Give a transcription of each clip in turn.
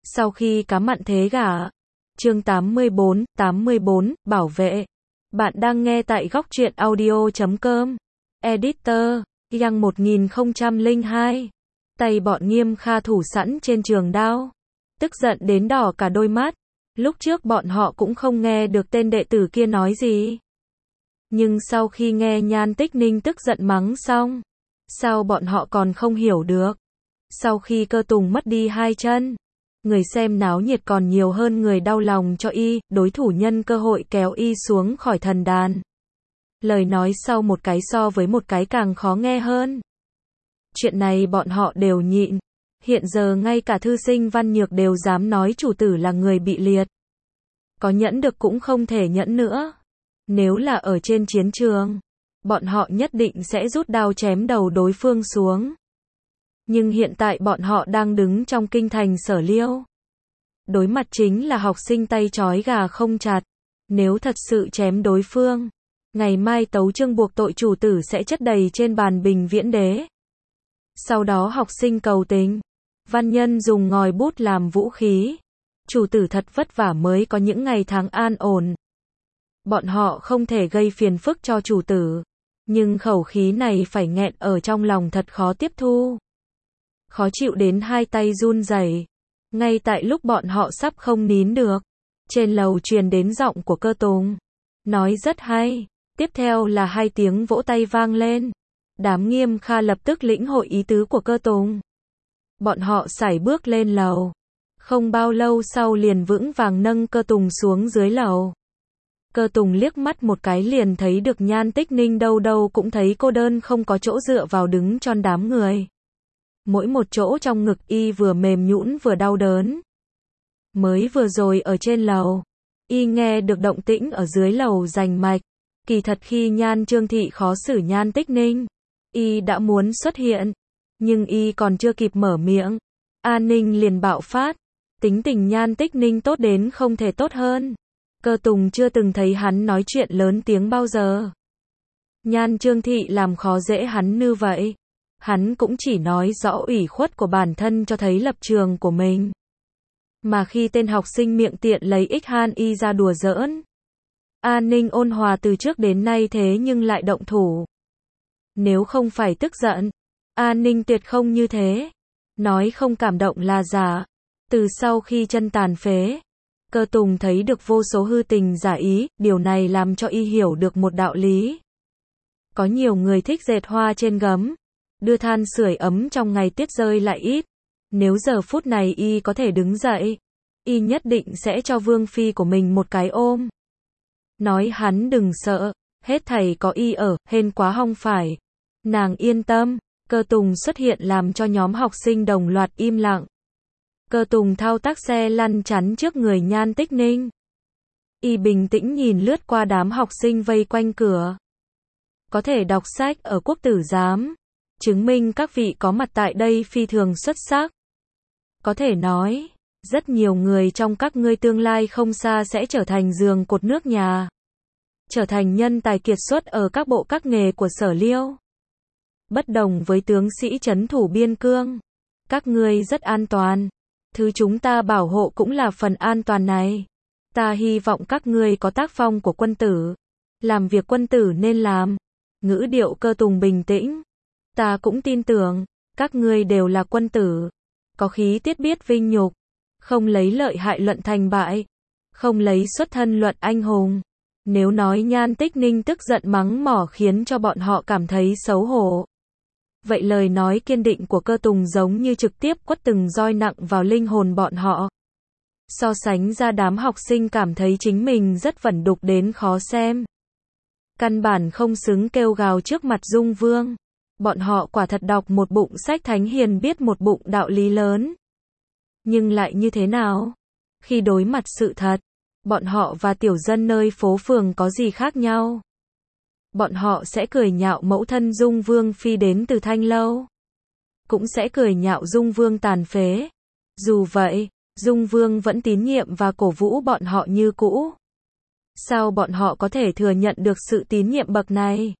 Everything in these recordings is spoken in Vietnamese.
Sau khi cá mặn thế gả. Chương 84, bảo vệ. Bạn đang nghe tại góc truyện audio.com. Editor, Yang 1002. Tay bọn Nghiêm Kha thủ sẵn trên trường đao. Tức giận đến đỏ cả đôi mắt. Lúc trước bọn họ cũng không nghe được tên đệ tử kia nói gì. Nhưng sau khi nghe Nhan Tích Ninh tức giận mắng xong, sao bọn họ còn không hiểu được. Sau khi Cơ Tùng mất đi hai chân, người xem náo nhiệt còn nhiều hơn người đau lòng cho y, đối thủ nhân cơ hội kéo y xuống khỏi thần đàn. Lời nói sau một cái so với một cái càng khó nghe hơn. Chuyện này bọn họ đều nhịn. Hiện giờ ngay cả thư sinh Văn Nhược đều dám nói chủ tử là người bị liệt. Có nhẫn được cũng không thể nhẫn nữa. Nếu là ở trên chiến trường, bọn họ nhất định sẽ rút đao chém đầu đối phương xuống. Nhưng hiện tại bọn họ đang đứng trong kinh thành Sở Liêu. Đối mặt chính là học sinh tay trói gà không chặt. Nếu thật sự chém đối phương, ngày mai tấu chương buộc tội chủ tử sẽ chất đầy trên bàn Bình Viễn Đế. Sau đó học sinh cầu tình, văn nhân dùng ngòi bút làm vũ khí. Chủ tử thật vất vả mới có những ngày tháng an ổn. Bọn họ không thể gây phiền phức cho chủ tử, nhưng khẩu khí này phải nghẹn ở trong lòng thật khó tiếp thu. Khó chịu đến hai tay run rẩy. Ngay tại lúc bọn họ sắp không nín được, trên lầu truyền đến giọng của Cơ Tùng. Nói rất hay. Tiếp theo là hai tiếng vỗ tay vang lên. Đám Nghiêm Kha lập tức lĩnh hội ý tứ của Cơ Tùng. Bọn họ sải bước lên lầu. Không bao lâu sau liền vững vàng nâng Cơ Tùng xuống dưới lầu. Cơ Tùng liếc mắt một cái liền thấy được Nhan Tích Ninh đâu đâu cũng thấy cô đơn không có chỗ dựa vào đứng tròn đám người. Mỗi một chỗ trong ngực y vừa mềm nhũn vừa đau đớn. Mới vừa rồi ở trên lầu, y nghe được động tĩnh ở dưới lầu rành mạch. Kỳ thật khi Nhan Trương Thị khó xử Nhan Tích Ninh, y đã muốn xuất hiện, nhưng y còn chưa kịp mở miệng, An Ninh liền bạo phát. Tính tình Nhan Tích Ninh tốt đến không thể tốt hơn. Cơ Tùng chưa từng thấy hắn nói chuyện lớn tiếng bao giờ. Nhan Trương Thị làm khó dễ hắn như vậy. Hắn cũng chỉ nói rõ ủy khuất của bản thân cho thấy lập trường của mình. Mà khi tên học sinh miệng tiện lấy ích han y ra đùa giỡn, An Ninh ôn hòa từ trước đến nay thế nhưng lại động thủ. Nếu không phải tức giận, An Ninh tuyệt không như thế. Nói không cảm động là giả. Từ sau khi chân tàn phế, Cơ Tùng thấy được vô số hư tình giả ý, điều này làm cho y hiểu được một đạo lý. Có nhiều người thích dệt hoa trên gấm, đưa than sưởi ấm trong ngày tiết rơi lại ít. Nếu giờ phút này y có thể đứng dậy, y nhất định sẽ cho vương phi của mình một cái ôm. Nói hắn đừng sợ, hết thảy có y ở, hên quá hong phải. Nàng yên tâm. Cơ Tùng xuất hiện làm cho nhóm học sinh đồng loạt im lặng. Cơ Tùng thao tác xe lăn chắn trước người Nhan Tích Ninh. Y bình tĩnh nhìn lướt qua đám học sinh vây quanh cửa. Có thể đọc sách ở Quốc Tử Giám, chứng minh các vị có mặt tại đây phi thường xuất sắc. Có thể nói, rất nhiều người trong các ngươi tương lai không xa sẽ trở thành giường cột nước nhà. Trở thành nhân tài kiệt xuất ở các bộ các nghề của Sở Liêu. Bất đồng với tướng sĩ trấn thủ biên cương, các ngươi rất an toàn. Thứ chúng ta bảo hộ cũng là phần an toàn này. Ta hy vọng các ngươi có tác phong của quân tử. Làm việc quân tử nên làm. Ngữ điệu Cơ Tùng bình tĩnh. Ta cũng tin tưởng, các ngươi đều là quân tử. Có khí tiết biết vinh nhục. Không lấy lợi hại luận thành bại. Không lấy xuất thân luận anh hùng. Nếu nói Nhan Tích Ninh tức giận mắng mỏ khiến cho bọn họ cảm thấy xấu hổ. Vậy lời nói kiên định của Cơ Tùng giống như trực tiếp quất từng roi nặng vào linh hồn bọn họ. So sánh ra đám học sinh cảm thấy chính mình rất vẩn đục đến khó xem. Căn bản không xứng kêu gào trước mặt Dung Vương. Bọn họ quả thật đọc một bụng sách thánh hiền biết một bụng đạo lý lớn. Nhưng lại như thế nào? Khi đối mặt sự thật, bọn họ và tiểu dân nơi phố phường có gì khác nhau? Bọn họ sẽ cười nhạo mẫu thân Dung Vương phi đến từ Thanh Lâu. Cũng sẽ cười nhạo Dung Vương tàn phế. Dù vậy, Dung Vương vẫn tín nhiệm và cổ vũ bọn họ như cũ. Sao bọn họ có thể thừa nhận được sự tín nhiệm bậc này?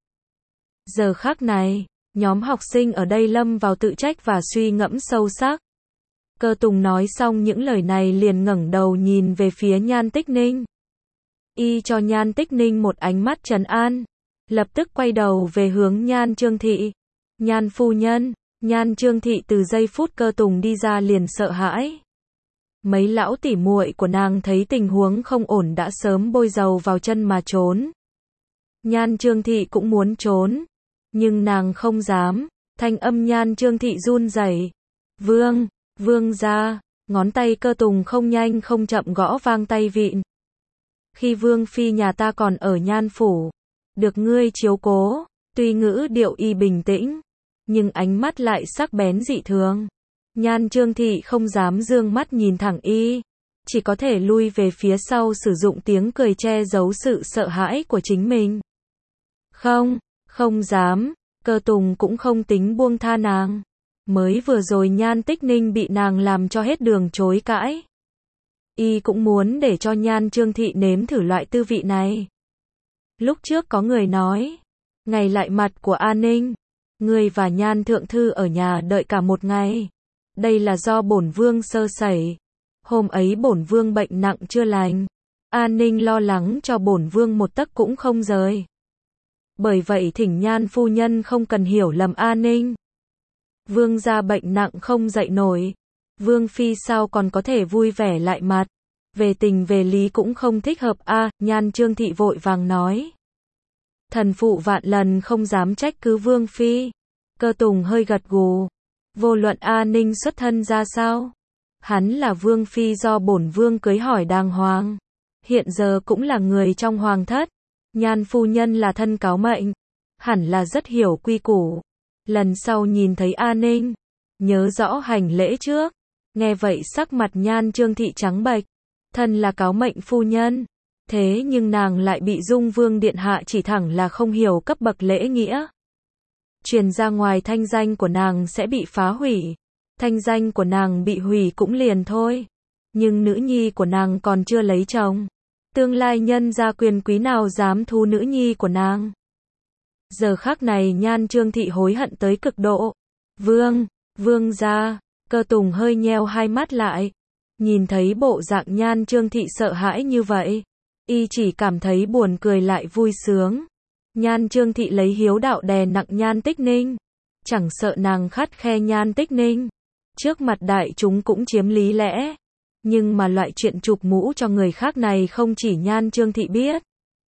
Giờ khắc này, nhóm học sinh ở đây lâm vào tự trách và suy ngẫm sâu sắc. Cơ Tùng nói xong những lời này liền ngẩng đầu nhìn về phía Nhan Tích Ninh. Y cho Nhan Tích Ninh một ánh mắt trấn an, lập tức quay đầu về hướng Nhan Trương Thị. Nhan phu nhân, Nhan Trương Thị từ giây phút Cơ Tùng đi ra liền sợ hãi. Mấy lão tỉ muội của nàng thấy tình huống không ổn đã sớm bôi dầu vào chân mà trốn. Nhan Trương Thị cũng muốn trốn, nhưng nàng không dám, thanh âm Nhan Trương Thị run rẩy. Vương gia, ngón tay Cơ Tùng không nhanh không chậm gõ vang tay vịn. Khi Vương phi nhà ta còn ở Nhan phủ, được ngươi chiếu cố, tuy ngữ điệu y bình tĩnh, nhưng ánh mắt lại sắc bén dị thường. Nhan Trương Thị không dám dương mắt nhìn thẳng y, chỉ có thể lui về phía sau sử dụng tiếng cười che giấu sự sợ hãi của chính mình. Không dám, Cơ Tùng cũng không tính buông tha nàng. Mới vừa rồi Nhan Tích Ninh bị nàng làm cho hết đường chối cãi. Y cũng muốn để cho Nhan Trương Thị nếm thử loại tư vị này. Lúc trước có người nói, ngày lại mặt của An Ninh, ngươi và Nhan Thượng Thư ở nhà đợi cả một ngày. Đây là do bổn vương sơ sẩy. Hôm ấy bổn vương bệnh nặng chưa lành. An Ninh lo lắng cho bổn vương một tấc cũng không rời. Bởi vậy thỉnh Nhan phu nhân không cần hiểu lầm An Ninh. Vương gia bệnh nặng không dậy nổi. Vương phi sao còn có thể vui vẻ lại mặt. Về tình về lý cũng không thích hợp a. Nhan Trương Thị vội vàng nói. Thần phụ vạn lần không dám trách cứ Vương phi. Cơ Tùng hơi gật gù. Vô luận An Ninh xuất thân ra sao, hắn là Vương phi do bổn vương cưới hỏi đàng hoàng, hiện giờ cũng là người trong hoàng thất. Nhan phu nhân là thân cáo mệnh, hẳn là rất hiểu quy củ. Lần sau nhìn thấy An Ninh, nhớ rõ hành lễ trước. Nghe vậy sắc mặt Nhan Trương Thị trắng bệch, thân là cáo mệnh phu nhân, thế nhưng nàng lại bị Dung Vương điện hạ chỉ thẳng là không hiểu cấp bậc lễ nghĩa. Truyền ra ngoài thanh danh của nàng sẽ bị phá hủy. Thanh danh của nàng bị hủy cũng liền thôi. Nhưng nữ nhi của nàng còn chưa lấy chồng. Tương lai nhân gia quyền quý nào dám thu nữ nhi của nàng. Giờ khắc này Nhan Trương Thị hối hận tới cực độ. Vương gia, Cơ Tùng hơi nheo hai mắt lại. Nhìn thấy bộ dạng Nhan Trương Thị sợ hãi như vậy, y chỉ cảm thấy buồn cười lại vui sướng. Nhan Trương Thị lấy hiếu đạo đè nặng Nhan Tích Ninh, chẳng sợ nàng khắt khe Nhan Tích Ninh, trước mặt đại chúng cũng chiếm lý lẽ, nhưng mà loại chuyện chụp mũ cho người khác này không chỉ Nhan Trương Thị biết,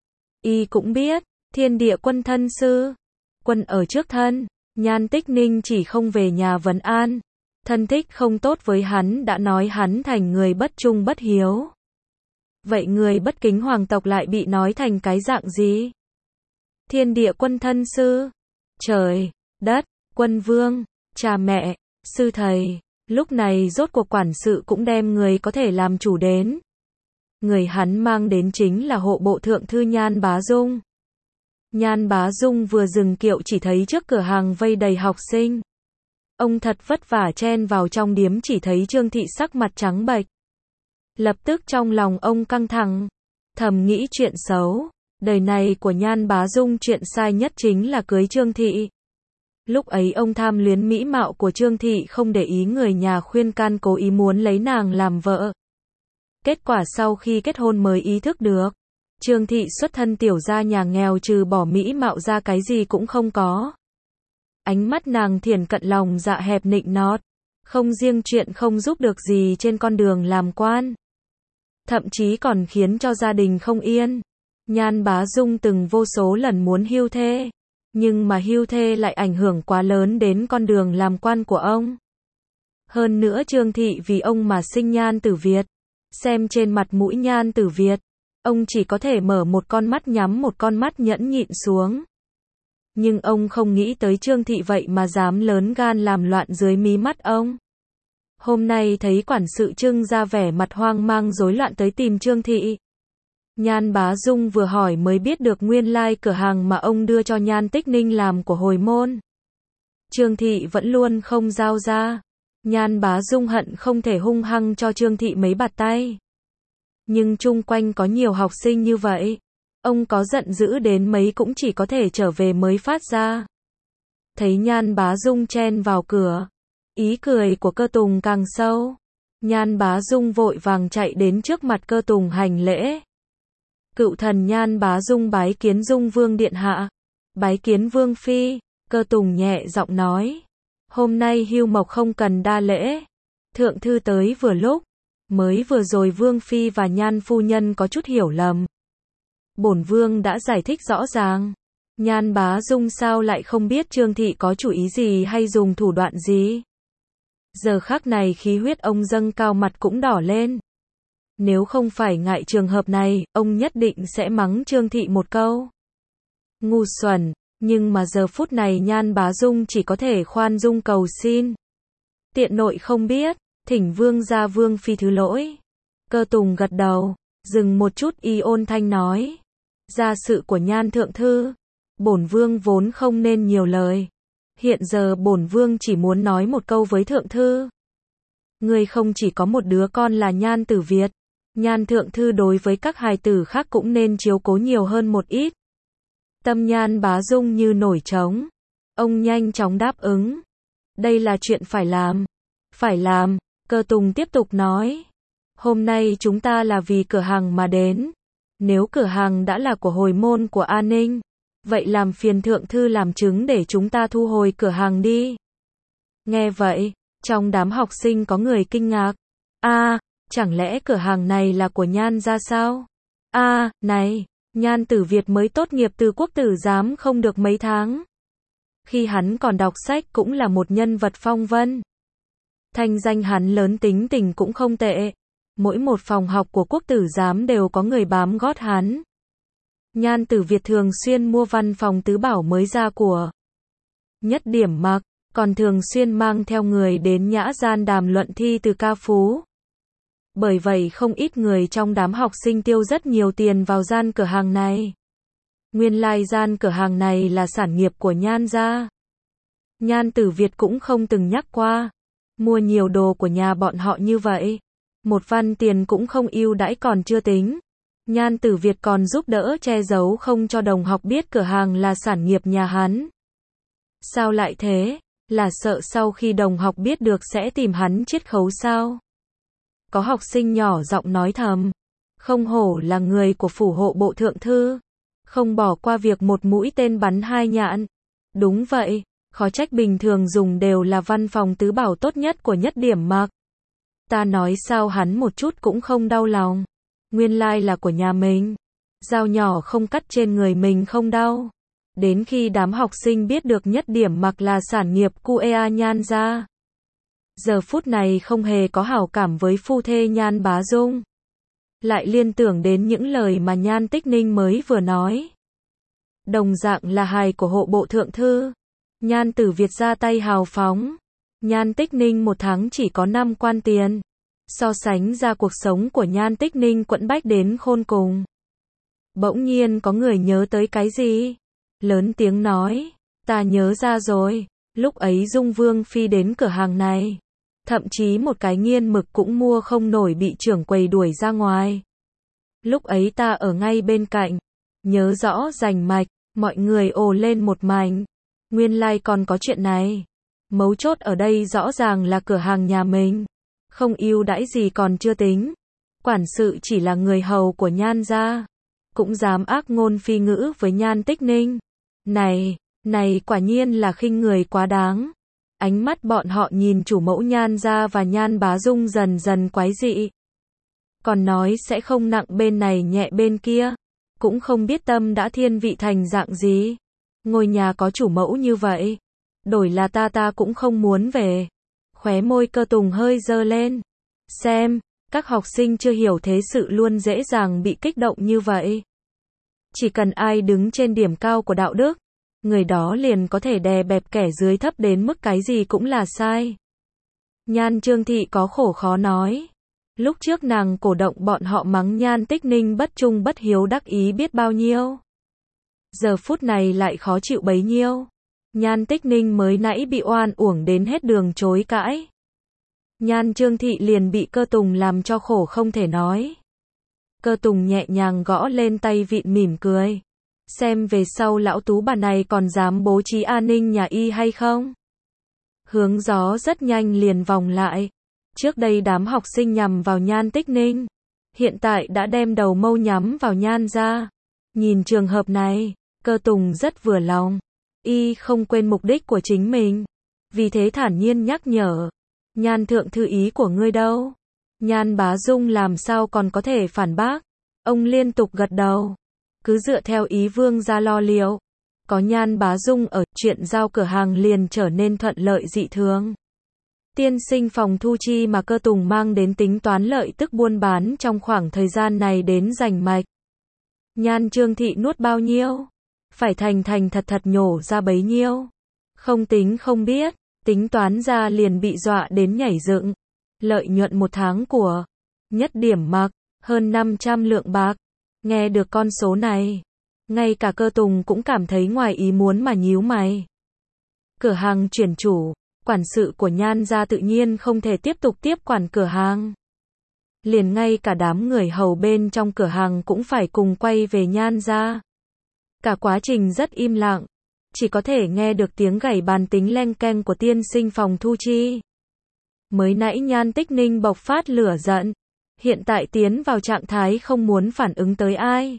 y cũng biết. Thiên Địa Quân thân sư, quân ở trước thân, Nhan Tích Ninh chỉ không về nhà vấn an, thân thích không tốt với hắn đã nói hắn thành người bất trung bất hiếu. Vậy người bất kính hoàng tộc lại bị nói thành cái dạng gì? Thiên Địa Quân thân sư, trời, đất, quân vương, cha mẹ, sư thầy. Lúc này rốt cuộc quản sự cũng đem người có thể làm chủ đến. Người hắn mang đến chính là hộ bộ thượng thư Nhan Bá Dung. Nhan Bá Dung vừa dừng kiệu chỉ thấy trước cửa hàng vây đầy học sinh. Ông thật vất vả chen vào trong điếm chỉ thấy Trương Thị sắc mặt trắng bệch. Lập tức trong lòng ông căng thẳng, thầm nghĩ chuyện xấu. Đời này của Nhan Bá Dung chuyện sai nhất chính là cưới Trương Thị. Lúc ấy ông tham luyến mỹ mạo của Trương Thị không để ý người nhà khuyên can cố ý muốn lấy nàng làm vợ. Kết quả sau khi kết hôn mới ý thức được. Trương Thị xuất thân tiểu gia nhà nghèo trừ bỏ mỹ mạo ra cái gì cũng không có. Ánh mắt nàng thiển cận lòng dạ hẹp nịnh nọt. Không riêng chuyện không giúp được gì trên con đường làm quan. Thậm chí còn khiến cho gia đình không yên. Nhan Bá Dung từng vô số lần muốn hưu thê. Nhưng mà hưu thê lại ảnh hưởng quá lớn đến con đường làm quan của ông. Hơn nữa Trương Thị vì ông mà sinh Nhan Tử Việt. Xem trên mặt mũi Nhan Tử Việt, ông chỉ có thể mở một con mắt nhắm một con mắt nhẫn nhịn xuống. Nhưng ông không nghĩ tới Trương Thị vậy mà dám lớn gan làm loạn dưới mí mắt ông. Hôm nay thấy quản sự Trương ra vẻ mặt hoang mang rối loạn tới tìm Trương Thị. Nhan Bá Dung vừa hỏi mới biết được nguyên lai cửa hàng mà ông đưa cho Nhan Tích Ninh làm của hồi môn. Trương Thị vẫn luôn không giao ra. Nhan Bá Dung hận không thể hung hăng cho Trương Thị mấy bạt tay. Nhưng chung quanh có nhiều học sinh như vậy. Ông có giận dữ đến mấy cũng chỉ có thể trở về mới phát ra. Thấy Nhan Bá Dung chen vào cửa. Ý cười của Cơ Tùng càng sâu. Nhan Bá Dung vội vàng chạy đến trước mặt Cơ Tùng hành lễ. Cựu thần Nhan Bá Dung bái kiến Dung Vương điện hạ. Bái kiến Vương phi. Cơ Tùng nhẹ giọng nói. Hôm nay hưu mộc không cần đa lễ. Thượng thư tới vừa lúc. Mới vừa rồi Vương phi và Nhan phu nhân có chút hiểu lầm. Bổn vương đã giải thích rõ ràng. Nhan Bá Dung sao lại không biết Trương thị có chủ ý gì hay dùng thủ đoạn gì? Giờ khắc này khí huyết ông dâng cao, mặt cũng đỏ lên. Nếu không phải ngại trường hợp này, ông nhất định sẽ mắng Trương thị một câu. Ngu xuẩn, nhưng mà giờ phút này Nhan Bá Dung chỉ có thể khoan dung cầu xin. Tiện nội không biết, thỉnh vương gia Vương phi thứ lỗi. Cơ Tùng gật đầu, dừng một chút y ôn thanh nói. Gia sự của Nhan thượng thư, bổn vương vốn không nên nhiều lời. Hiện giờ bổn vương chỉ muốn nói một câu với thượng thư. Ngươi không chỉ có một đứa con là Nhan Tử Việt, Nhan thượng thư đối với các hài tử khác cũng nên chiếu cố nhiều hơn một ít. Tâm Nhan Bá Dung như nổi trống. Ông nhanh chóng đáp ứng. Đây là chuyện phải làm. Phải làm, Cơ Tùng tiếp tục nói. Hôm nay chúng ta là vì cửa hàng mà đến. Nếu cửa hàng đã là của hồi môn của An Ninh, vậy làm phiền thượng thư làm chứng để chúng ta thu hồi cửa hàng đi. Nghe vậy, trong đám học sinh có người kinh ngạc. Chẳng lẽ cửa hàng này là của Nhan gia sao? Này, Nhan Tử Việt mới tốt nghiệp từ quốc tử giám không được mấy tháng. Khi hắn còn đọc sách cũng là một nhân vật phong vân. Thanh danh hắn lớn, tính tình cũng không tệ. Mỗi một phòng học của quốc tử giám đều có người bám gót hắn. Nhan Tử Việt thường xuyên mua văn phòng tứ bảo mới ra của Nhất Điểm Mặc, còn thường xuyên mang theo người đến nhã gian đàm luận thi từ ca phú. Bởi vậy không ít người trong đám học sinh tiêu rất nhiều tiền vào gian cửa hàng này. Nguyên lai gian cửa hàng này là sản nghiệp của Nhan gia. Nhan Tử Việt cũng không từng nhắc qua. Mua nhiều đồ của nhà bọn họ như vậy, một văn tiền cũng không ưu đãi còn chưa tính. Nhan Tử Việt còn giúp đỡ che giấu không cho đồng học biết cửa hàng là sản nghiệp nhà hắn. Sao lại thế? Là sợ sau khi đồng học biết được sẽ tìm hắn chiết khấu sao? Có học sinh nhỏ giọng nói thầm. Không hổ là người của phủ hộ bộ thượng thư. Không bỏ qua việc một mũi tên bắn hai nhạn. Đúng vậy, khó trách bình thường dùng đều là văn phòng tứ bảo tốt nhất của Nhất Điểm Mặc. Ta nói sao hắn một chút cũng không đau lòng. Nguyên lai là của nhà mình. Dao nhỏ không cắt trên người mình không đau. Đến khi đám học sinh biết được Nhất Điểm Mặc là sản nghiệp Cuea Nhan gia, giờ phút này không hề có hảo cảm với phu thê Nhan Bá Dung. Lại liên tưởng đến những lời mà Nhan Tích Ninh mới vừa nói. Đồng dạng là hài của hộ bộ thượng thư. Nhan Tử Việt ra tay hào phóng. Nhan Tích Ninh một tháng chỉ có 5 quan tiền. So sánh ra cuộc sống của Nhan Tích Ninh quẫn bách đến khôn cùng. Bỗng nhiên có người nhớ tới cái gì? Lớn tiếng nói. Ta nhớ ra rồi. Lúc ấy Dung Vương phi đến cửa hàng này. Thậm chí một cái nghiên mực cũng mua không nổi, bị trưởng quầy đuổi ra ngoài. Lúc ấy ta ở ngay bên cạnh. Nhớ rõ rành mạch. Mọi người ồ lên một mảnh. Nguyên lai còn có chuyện này. Mấu chốt ở đây rõ ràng là cửa hàng nhà mình. Không ưu đãi gì còn chưa tính. Quản sự chỉ là người hầu của Nhan gia. Cũng dám ác ngôn phi ngữ với Nhan Tích Ninh. Này quả nhiên là khinh người quá đáng. Ánh mắt bọn họ nhìn chủ mẫu Nhan gia và Nhan Bá Dung dần dần quái dị. Còn nói sẽ không nặng bên này nhẹ bên kia. Cũng không biết tâm đã thiên vị thành dạng gì. Ngôi nhà có chủ mẫu như vậy, đổi là ta cũng không muốn về. Khóe môi Cơ Tùng hơi dơ lên. Xem, các học sinh chưa hiểu thế sự luôn dễ dàng bị kích động như vậy. Chỉ cần ai đứng trên điểm cao của đạo đức, người đó liền có thể đè bẹp kẻ dưới thấp đến mức cái gì cũng là sai. Nhan Trương Thị có khổ khó nói. Lúc trước nàng cổ động bọn họ mắng Nhan Tích Ninh bất trung bất hiếu đắc ý biết bao nhiêu. Giờ phút này lại khó chịu bấy nhiêu. Nhan Tích Ninh mới nãy bị oan uổng đến hết đường chối cãi. Nhan Trương Thị liền bị Cơ Tùng làm cho khổ không thể nói. Cơ Tùng nhẹ nhàng gõ lên tay vịn mỉm cười. Xem về sau lão tú bà này còn dám bố trí an ninh nhà y hay không. Hướng gió rất nhanh liền vòng lại. Trước đây đám học sinh nhằm vào Nhan Tích Ninh, hiện tại đã đem đầu mâu nhắm vào Nhan gia. Nhìn trường hợp này, Cơ Tùng rất vừa lòng. Y không quên mục đích của chính mình. Vì thế thản nhiên nhắc nhở. Nhan thượng thư ý của ngươi đâu? Nhan Bá Dung làm sao còn có thể phản bác? Ông liên tục gật đầu. Cứ dựa theo ý vương gia lo liệu. Có Nhan Bá Dung ở, chuyện giao cửa hàng liền trở nên thuận lợi dị thường. Tiên sinh phòng thu chi mà Cơ Tùng mang đến tính toán lợi tức buôn bán trong khoảng thời gian này đến rành mạch. Nhan Trương Thị nuốt bao nhiêu? Phải thành thật thật nhổ ra bấy nhiêu. Không tính không biết, tính toán ra liền bị dọa đến nhảy dựng. Lợi nhuận một tháng của Nhất Điểm Mặc, hơn 500 lượng bạc. Nghe được con số này, ngay cả Cơ Tùng cũng cảm thấy ngoài ý muốn mà nhíu mày. Cửa hàng chuyển chủ, quản sự của Nhan gia tự nhiên không thể tiếp tục tiếp quản cửa hàng. Liền ngay cả đám người hầu bên trong cửa hàng cũng phải cùng quay về Nhan gia. Cả quá trình rất im lặng, chỉ có thể nghe được tiếng gảy bàn tính leng keng của tiên sinh phòng thu chi. Mới nãy Nhan Tích Ninh bộc phát lửa giận, hiện tại tiến vào trạng thái không muốn phản ứng tới ai.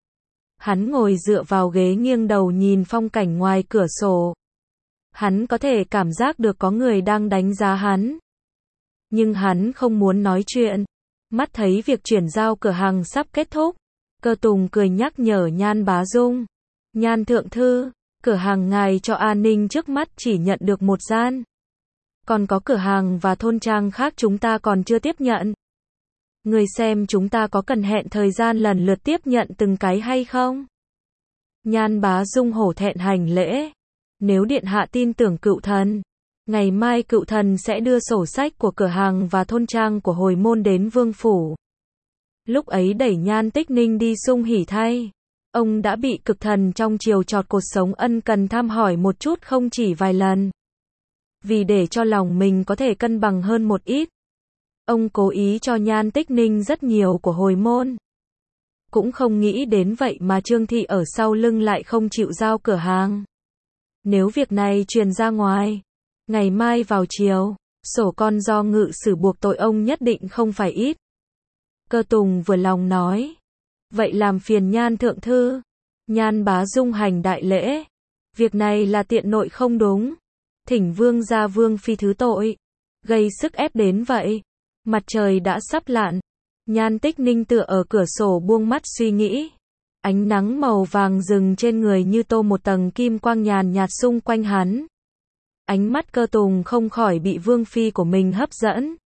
Hắn ngồi dựa vào ghế nghiêng đầu nhìn phong cảnh ngoài cửa sổ. Hắn có thể cảm giác được có người đang đánh giá hắn. Nhưng hắn không muốn nói chuyện. Mắt thấy việc chuyển giao cửa hàng sắp kết thúc, Cơ Tùng cười nhắc nhở Nhan Bá Dung. Nhan thượng thư, cửa hàng ngài cho an ninh trước mắt chỉ nhận được một gian. Còn có cửa hàng và thôn trang khác chúng ta còn chưa tiếp nhận. Người xem chúng ta có cần hẹn thời gian lần lượt tiếp nhận từng cái hay không? Nhan Bá Dung hổ thẹn hành lễ. Nếu điện hạ tin tưởng cựu thần, ngày mai cựu thần sẽ đưa sổ sách của cửa hàng và thôn trang của hồi môn đến vương phủ. Lúc ấy đẩy Nhan Tích Ninh đi sung hỉ thay. Ông đã bị cực thần trong chiều chọt cột sống ân cần thăm hỏi một chút không chỉ vài lần. Vì để cho lòng mình có thể cân bằng hơn một ít, ông cố ý cho Nhan Tích Ninh rất nhiều của hồi môn. Cũng không nghĩ đến vậy mà Trương Thị ở sau lưng lại không chịu giao cửa hàng. Nếu việc này truyền ra ngoài, ngày mai vào chiều, sổ con do ngự sử buộc tội ông nhất định không phải ít. Cơ Tùng vừa lòng nói. Vậy làm phiền Nhan thượng thư. Nhan Bá Dung hành đại lễ. Việc này là tiện nội không đúng. Thỉnh vương gia vương phi thứ tội. Gây sức ép đến vậy. Mặt trời đã sắp lặn. Nhan Tích Ninh tựa ở cửa sổ buông mắt suy nghĩ. Ánh nắng màu vàng rừng trên người như tô một tầng kim quang nhàn nhạt xung quanh hắn. Ánh mắt Cơ Tùng không khỏi bị vương phi của mình hấp dẫn.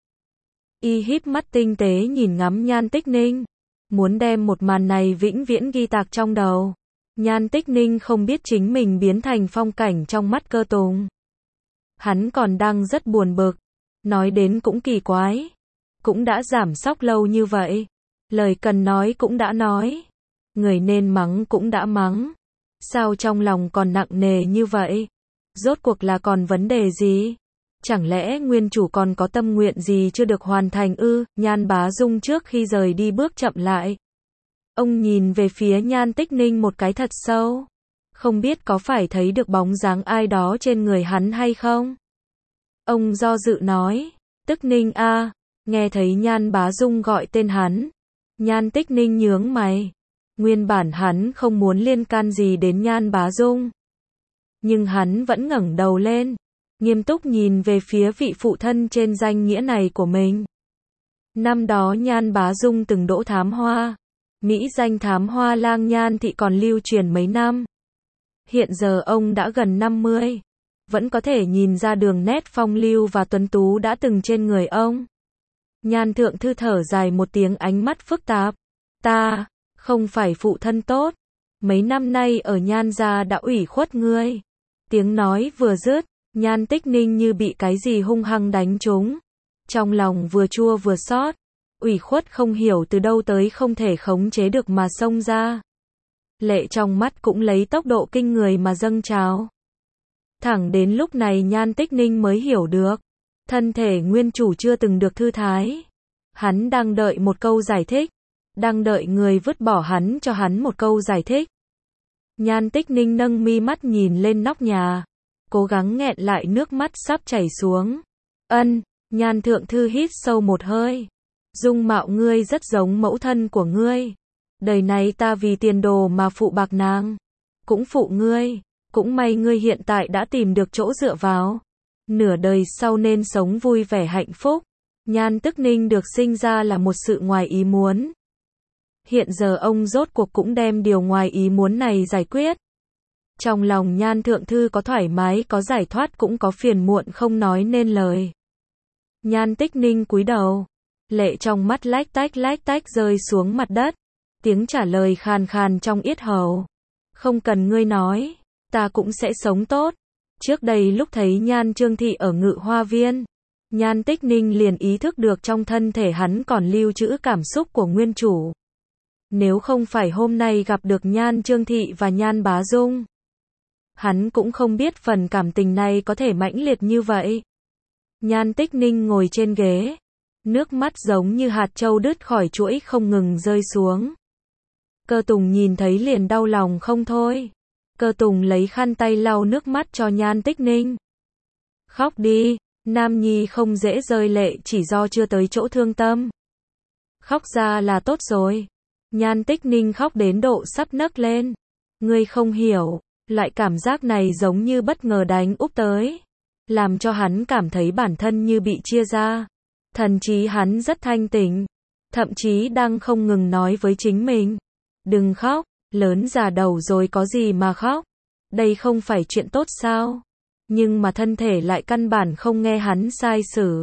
Y híp mắt tinh tế nhìn ngắm Nhan Tích Ninh. Muốn đem một màn này vĩnh viễn ghi tạc trong đầu. Nhan Tích Ninh không biết chính mình biến thành phong cảnh trong mắt Cơ Tùng. Hắn còn đang rất buồn bực. Nói đến cũng kỳ quái. Cũng đã giảm sóc lâu như vậy. Lời cần nói cũng đã nói. Người nên mắng cũng đã mắng. Sao trong lòng còn nặng nề như vậy? Rốt cuộc là còn vấn đề gì? Chẳng lẽ nguyên chủ còn có tâm nguyện gì chưa được hoàn thành ư? Nhan Bá Dung trước khi rời đi bước chậm lại. Ông nhìn về phía Nhan Tích Ninh một cái thật sâu. Không biết có phải thấy được bóng dáng ai đó trên người hắn hay không? Ông do dự nói. Tức Ninh a. Nghe thấy Nhan Bá Dung gọi tên hắn. Nhan Tích Ninh nhướng mày. Nguyên bản hắn không muốn liên can gì đến Nhan Bá Dung. Nhưng hắn vẫn ngẩng đầu lên. Nghiêm túc nhìn về phía vị phụ thân trên danh nghĩa này của mình. Năm đó Nhan Bá Dung từng đỗ thám hoa. Mỹ danh thám hoa lang Nhan Thị còn lưu truyền mấy năm. Hiện giờ ông đã gần 50. Vẫn có thể nhìn ra đường nét phong lưu và tuấn tú đã từng trên người ông. Nhan thượng thư thở dài một tiếng ánh mắt phức tạp. Ta, không phải phụ thân tốt. Mấy năm nay ở Nhan gia đã ủy khuất ngươi. Tiếng nói vừa dứt. Nhan Tích Ninh như bị cái gì hung hăng đánh trúng. Trong lòng vừa chua vừa xót. Ủy khuất không hiểu từ đâu tới không thể khống chế được mà xông ra. Lệ trong mắt cũng lấy tốc độ kinh người mà dâng trào. Thẳng đến lúc này Nhan Tích Ninh mới hiểu được. Thân thể nguyên chủ chưa từng được thư thái. Hắn đang đợi một câu giải thích. Đang đợi người vứt bỏ hắn cho hắn một câu giải thích. Nhan Tích Ninh nâng mi mắt nhìn lên nóc nhà. Cố gắng nghẹn lại nước mắt sắp chảy xuống. Ân, Nhan Thượng Thư hít sâu một hơi. Dung mạo ngươi rất giống mẫu thân của ngươi. Đời này ta vì tiền đồ mà phụ bạc nàng. Cũng phụ ngươi. Cũng may ngươi hiện tại đã tìm được chỗ dựa vào. Nửa đời sau nên sống vui vẻ hạnh phúc. Nhan Tức Ninh được sinh ra là một sự ngoài ý muốn. Hiện giờ ông rốt cuộc cũng đem điều ngoài ý muốn này giải quyết. Trong lòng Nhan Thượng Thư có thoải mái, có giải thoát, cũng có phiền muộn không nói nên lời. Nhan Tích Ninh cúi đầu. Lệ trong mắt lách tách rơi xuống mặt đất. Tiếng trả lời khàn khàn trong yết hầu. Không cần ngươi nói, ta cũng sẽ sống tốt. Trước đây lúc thấy Nhan Trương Thị ở Ngự Hoa Viên, Nhan Tích Ninh liền ý thức được trong thân thể hắn còn lưu trữ cảm xúc của nguyên chủ. Nếu không phải hôm nay gặp được Nhan Trương Thị và Nhan Bá Dung, hắn cũng không biết phần cảm tình này có thể mãnh liệt như vậy. Nhan Tích Ninh ngồi trên ghế, nước mắt giống như hạt châu đứt khỏi chuỗi không ngừng rơi xuống. Cơ Tùng nhìn thấy liền đau lòng không thôi. Cơ Tùng lấy khăn tay lau nước mắt cho Nhan Tích Ninh. Khóc đi, nam nhi không dễ rơi lệ chỉ do chưa tới chỗ thương tâm. Khóc ra là tốt rồi. Nhan Tích Ninh khóc đến độ sắp nấc lên. Ngươi không hiểu, loại cảm giác này giống như bất ngờ đánh úp tới. Làm cho hắn cảm thấy bản thân như bị chia ra. Thần trí hắn rất thanh tỉnh. Thậm chí đang không ngừng nói với chính mình. Đừng khóc, lớn già đầu rồi có gì mà khóc. Đây không phải chuyện tốt sao? Nhưng mà thân thể lại căn bản không nghe hắn sai sử.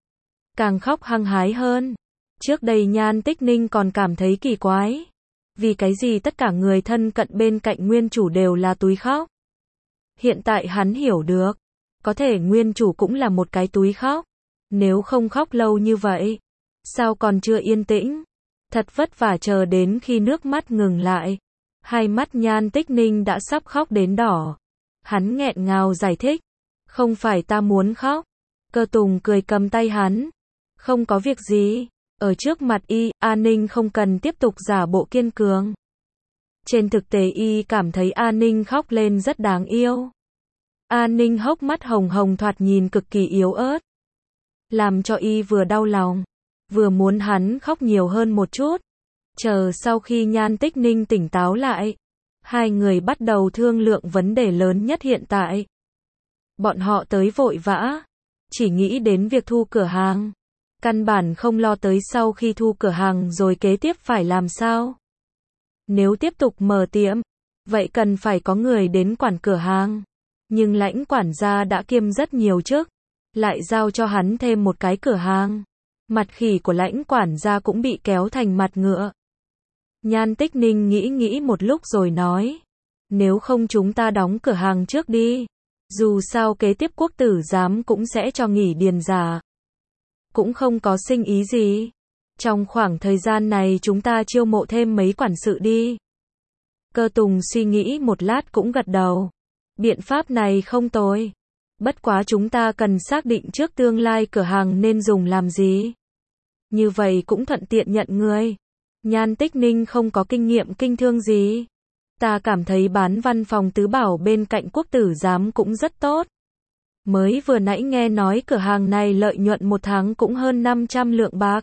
Càng khóc hăng hái hơn. Trước đây Nhan Tích Ninh còn cảm thấy kỳ quái. Vì cái gì tất cả người thân cận bên cạnh nguyên chủ đều là túi khóc? Hiện tại hắn hiểu được. Có thể nguyên chủ cũng là một cái túi khóc. Nếu không khóc lâu như vậy, sao còn chưa yên tĩnh? Thật vất vả chờ đến khi nước mắt ngừng lại. Hai mắt Nhan Tích Ninh đã sắp khóc đến đỏ. Hắn nghẹn ngào giải thích. Không phải ta muốn khóc. Cơ Tùng cười cầm tay hắn. Không có việc gì. Ở trước mặt y, A Ninh không cần tiếp tục giả bộ kiên cường. Trên thực tế y cảm thấy A Ninh khóc lên rất đáng yêu. A Ninh hốc mắt hồng hồng thoạt nhìn cực kỳ yếu ớt. Làm cho y vừa đau lòng, vừa muốn hắn khóc nhiều hơn một chút. Chờ sau khi Nhan Tích Ninh tỉnh táo lại, hai người bắt đầu thương lượng vấn đề lớn nhất hiện tại. Bọn họ tới vội vã, chỉ nghĩ đến việc thu cửa hàng. Căn bản không lo tới sau khi thu cửa hàng rồi kế tiếp phải làm sao. Nếu tiếp tục mở tiệm, vậy cần phải có người đến quản cửa hàng. Nhưng Lãnh quản gia đã kiêm rất nhiều chức, lại giao cho hắn thêm một cái cửa hàng. Mặt khỉ của Lãnh quản gia cũng bị kéo thành mặt ngựa. Nhan Tích Ninh nghĩ một lúc rồi nói. Nếu không chúng ta đóng cửa hàng trước đi. Dù sao kế tiếp Quốc tử giám cũng sẽ cho nghỉ điền giả. Cũng không có sinh ý gì. Trong khoảng thời gian này chúng ta chiêu mộ thêm mấy quản sự đi. Cơ Tùng suy nghĩ một lát cũng gật đầu. Biện pháp này không tồi. Bất quá chúng ta cần xác định trước tương lai cửa hàng nên dùng làm gì. Như vậy cũng thuận tiện nhận người. Nhan Tích Ninh không có kinh nghiệm kinh thương gì. Ta cảm thấy bán văn phòng tứ bảo bên cạnh Quốc tử giám cũng rất tốt. Mới vừa nãy nghe nói cửa hàng này lợi nhuận một tháng cũng hơn 500 lượng bạc.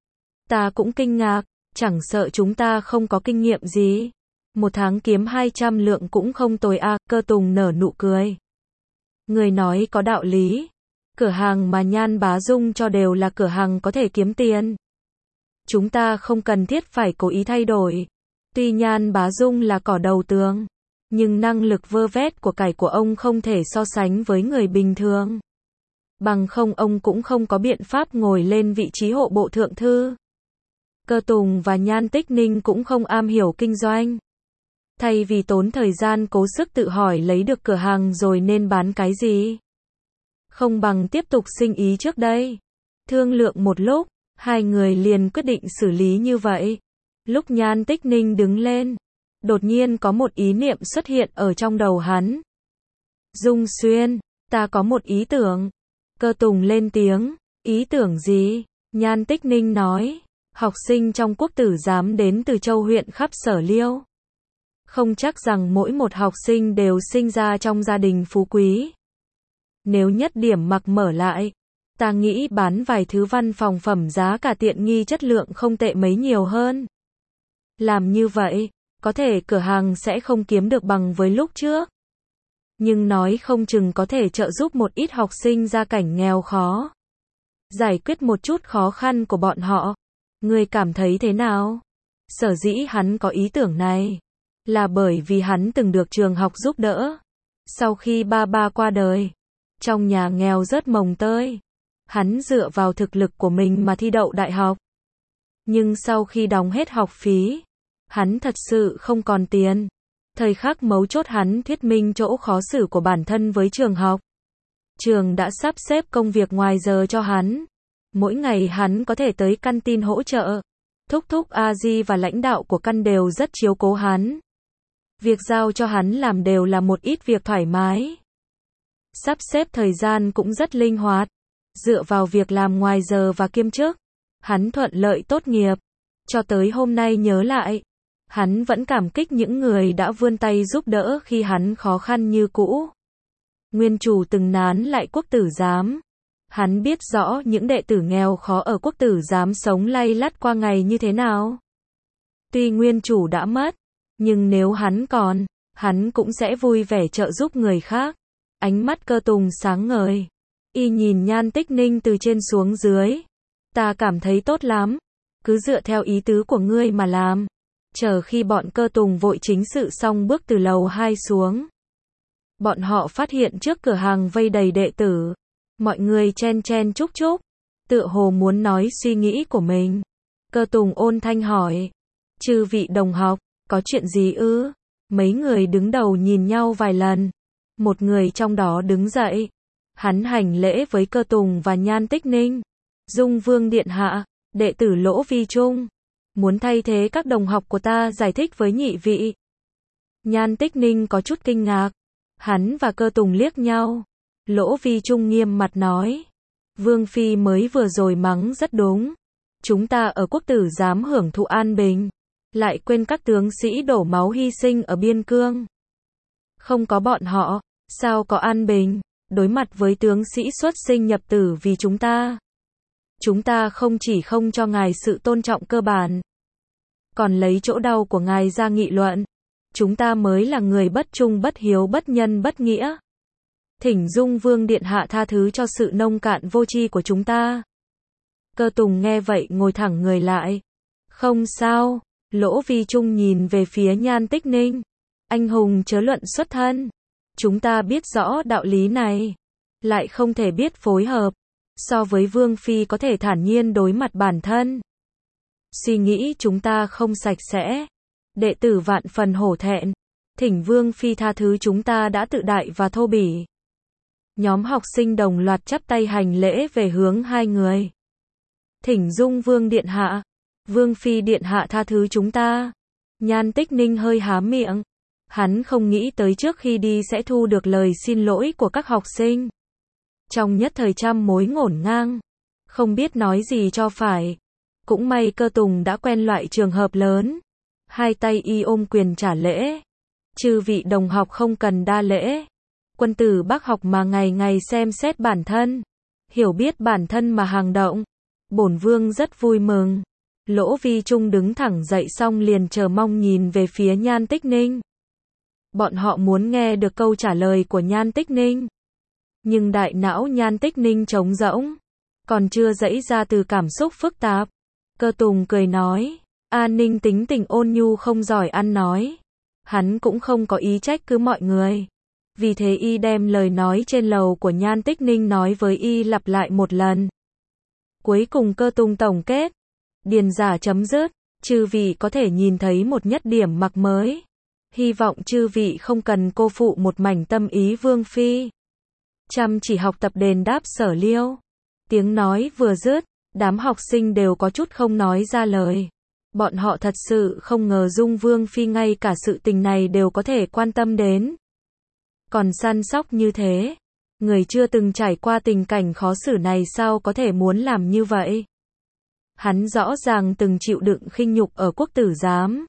Ta cũng kinh ngạc, chẳng sợ chúng ta không có kinh nghiệm gì. Một tháng kiếm 200 lượng cũng không tồi à. Cơ Tùng nở nụ cười. Người nói có đạo lý. Cửa hàng mà Nhan Bá Dung cho đều là cửa hàng có thể kiếm tiền. Chúng ta không cần thiết phải cố ý thay đổi. Tuy Nhan Bá Dung là cỏ đầu tường, nhưng năng lực vơ vét của cải của ông không thể so sánh với người bình thường. Bằng không ông cũng không có biện pháp ngồi lên vị trí hộ bộ thượng thư. Cơ Tùng và Nhan Tích Ninh cũng không am hiểu kinh doanh. Thay vì tốn thời gian cố sức tự hỏi lấy được cửa hàng rồi nên bán cái gì, không bằng tiếp tục sinh ý trước đây. Thương lượng một lúc, hai người liền quyết định xử lý như vậy. Lúc Nhan Tích Ninh đứng lên, đột nhiên có một ý niệm xuất hiện ở trong đầu hắn. Dung Xuyên, ta có một ý tưởng. Cơ Tùng lên tiếng. Ý tưởng gì? Nhan Tích Ninh nói. Học sinh trong Quốc tử giám đến từ châu huyện khắp Sở Liêu. Không chắc rằng mỗi một học sinh đều sinh ra trong gia đình phú quý. Nếu nhất điểm mặc mở lại, Ta nghĩ bán vài thứ văn phòng phẩm giá cả tiện nghi chất lượng không tệ mấy nhiều hơn. Làm như vậy, có thể cửa hàng sẽ không kiếm được bằng với lúc trước. Nhưng nói không chừng có thể trợ giúp một ít học sinh gia cảnh nghèo khó. Giải quyết một chút khó khăn của bọn họ. Ngươi cảm thấy thế nào? Sở dĩ hắn có ý tưởng này, là bởi vì hắn từng được trường học giúp đỡ. Sau khi ba ba qua đời, trong nhà nghèo rớt mồng tơi, hắn dựa vào thực lực của mình mà thi đậu đại học. Nhưng sau khi đóng hết học phí, hắn thật sự không còn tiền. Thời khắc mấu chốt hắn thuyết minh chỗ khó xử của bản thân với trường học. Trường đã sắp xếp công việc ngoài giờ cho hắn. Mỗi ngày hắn có thể tới căn tin hỗ trợ. Thúc thúc A-di và lãnh đạo của căn đều rất chiếu cố hắn. Việc giao cho hắn làm đều là một ít việc thoải mái. Sắp xếp thời gian cũng rất linh hoạt. Dựa vào việc làm ngoài giờ và kiêm chức, hắn thuận lợi tốt nghiệp. Cho tới hôm nay nhớ lại, hắn vẫn cảm kích những người đã vươn tay giúp đỡ khi hắn khó khăn như cũ. Nguyên chủ từng nán lại quốc tử giám. Hắn biết rõ những đệ tử nghèo khó ở quốc tử giám sống lay lắt qua ngày như thế nào. Tuy nguyên chủ đã mất, nhưng nếu hắn còn, hắn cũng sẽ vui vẻ trợ giúp người khác. Ánh mắt Cơ Tùng sáng ngời. Y nhìn Nhan Tích Ninh từ trên xuống dưới. Ta cảm thấy tốt lắm. Cứ dựa theo ý tứ của ngươi mà làm. Chờ khi bọn Cơ Tùng vội chính sự xong bước từ lầu 2 xuống. Bọn họ phát hiện trước cửa hàng vây đầy đệ tử. Mọi người chen chen chúc chúc. Tựa hồ muốn nói suy nghĩ của mình. Cơ Tùng ôn thanh hỏi. Chư vị đồng học, có chuyện gì ư? Mấy người đứng đầu nhìn nhau vài lần. Một người trong đó đứng dậy. Hắn hành lễ với Cơ Tùng và Nhan Tích Ninh. Dung Vương điện hạ, đệ tử Lỗ Vi Trung. Muốn thay thế các đồng học của ta giải thích với nhị vị. Nhan Tích Ninh có chút kinh ngạc. Hắn và Cơ Tùng liếc nhau. Lỗ Vi Trung nghiêm mặt nói. Vương Phi mới vừa rồi mắng rất đúng. Chúng ta ở quốc tử giám hưởng thụ an bình. Lại quên các tướng sĩ đổ máu hy sinh ở biên cương. Không có bọn họ, sao có an bình? Đối mặt với tướng sĩ xuất sinh nhập tử vì chúng ta không chỉ không cho ngài sự tôn trọng cơ bản, còn lấy chỗ đau của ngài ra nghị luận. Chúng ta mới là người bất trung bất hiếu bất nhân bất nghĩa. Thỉnh Dung Vương điện hạ tha thứ cho sự nông cạn vô tri của chúng ta. Cơ Tùng nghe vậy ngồi thẳng người lại. Không sao. Lỗ Vi Trung nhìn về phía Nhan Tích Ninh. Anh hùng chớ luận xuất thân. Chúng ta biết rõ đạo lý này, lại không thể biết phối hợp. So với Vương Phi có thể thản nhiên đối mặt bản thân. Suy nghĩ chúng ta không sạch sẽ. Đệ tử vạn phần hổ thẹn. Thỉnh Vương Phi tha thứ chúng ta đã tự đại và thô bỉ. Nhóm học sinh đồng loạt chắp tay hành lễ về hướng hai người. Thỉnh Dung Vương điện hạ. Vương Phi điện hạ tha thứ chúng ta. Nhan Tích Ninh hơi há miệng. Hắn không nghĩ tới trước khi đi sẽ thu được lời xin lỗi của các học sinh. Trong nhất thời trăm mối ngổn ngang. Không biết nói gì cho phải. Cũng may Cơ Tùng đã quen loại trường hợp lớn. Hai tay y ôm quyền trả lễ. Chư vị đồng học không cần đa lễ. Quân tử bác học mà ngày ngày xem xét bản thân. Hiểu biết bản thân mà hành động. Bổn vương rất vui mừng. Lỗ Vi Trung đứng thẳng dậy xong liền chờ mong nhìn về phía Nhan Tích Ninh. Bọn họ muốn nghe được câu trả lời của Nhan Tích Ninh. Nhưng đại não Nhan Tích Ninh trống rỗng. Còn chưa dẫy ra từ cảm xúc phức tạp. Cơ Tùng cười nói. An Ninh tính tình ôn nhu không giỏi ăn nói. Hắn cũng không có ý trách cứ mọi người. Vì thế y đem lời nói trên lầu của Nhan Tích Ninh nói với y lặp lại một lần. Cuối cùng Cơ Tùng tổng kết. Điền giả chấm dứt. Chư vị có thể nhìn thấy một nhất điểm mặc mới. Hy vọng chư vị không cần cô phụ một mảnh tâm ý Vương Phi. Chăm chỉ học tập đền đáp Sở Liêu. Tiếng nói vừa dứt, đám học sinh đều có chút không nói ra lời. Bọn họ thật sự không ngờ Dung Vương Phi ngay cả sự tình này đều có thể quan tâm đến. Còn săn sóc như thế. Người chưa từng trải qua tình cảnh khó xử này sao có thể muốn làm như vậy. Hắn rõ ràng từng chịu đựng khinh nhục ở quốc tử giám.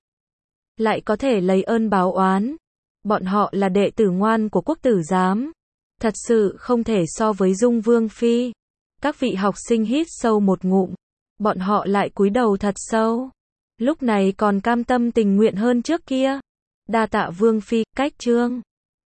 Lại có thể lấy ơn báo oán. Bọn họ là đệ tử ngoan của quốc tử giám. Thật sự không thể so với Dung Vương Phi. Các vị học sinh hít sâu một ngụm. Bọn họ lại cúi đầu thật sâu. Lúc này còn cam tâm tình nguyện hơn trước kia. Đa tạ Vương Phi, cách chương.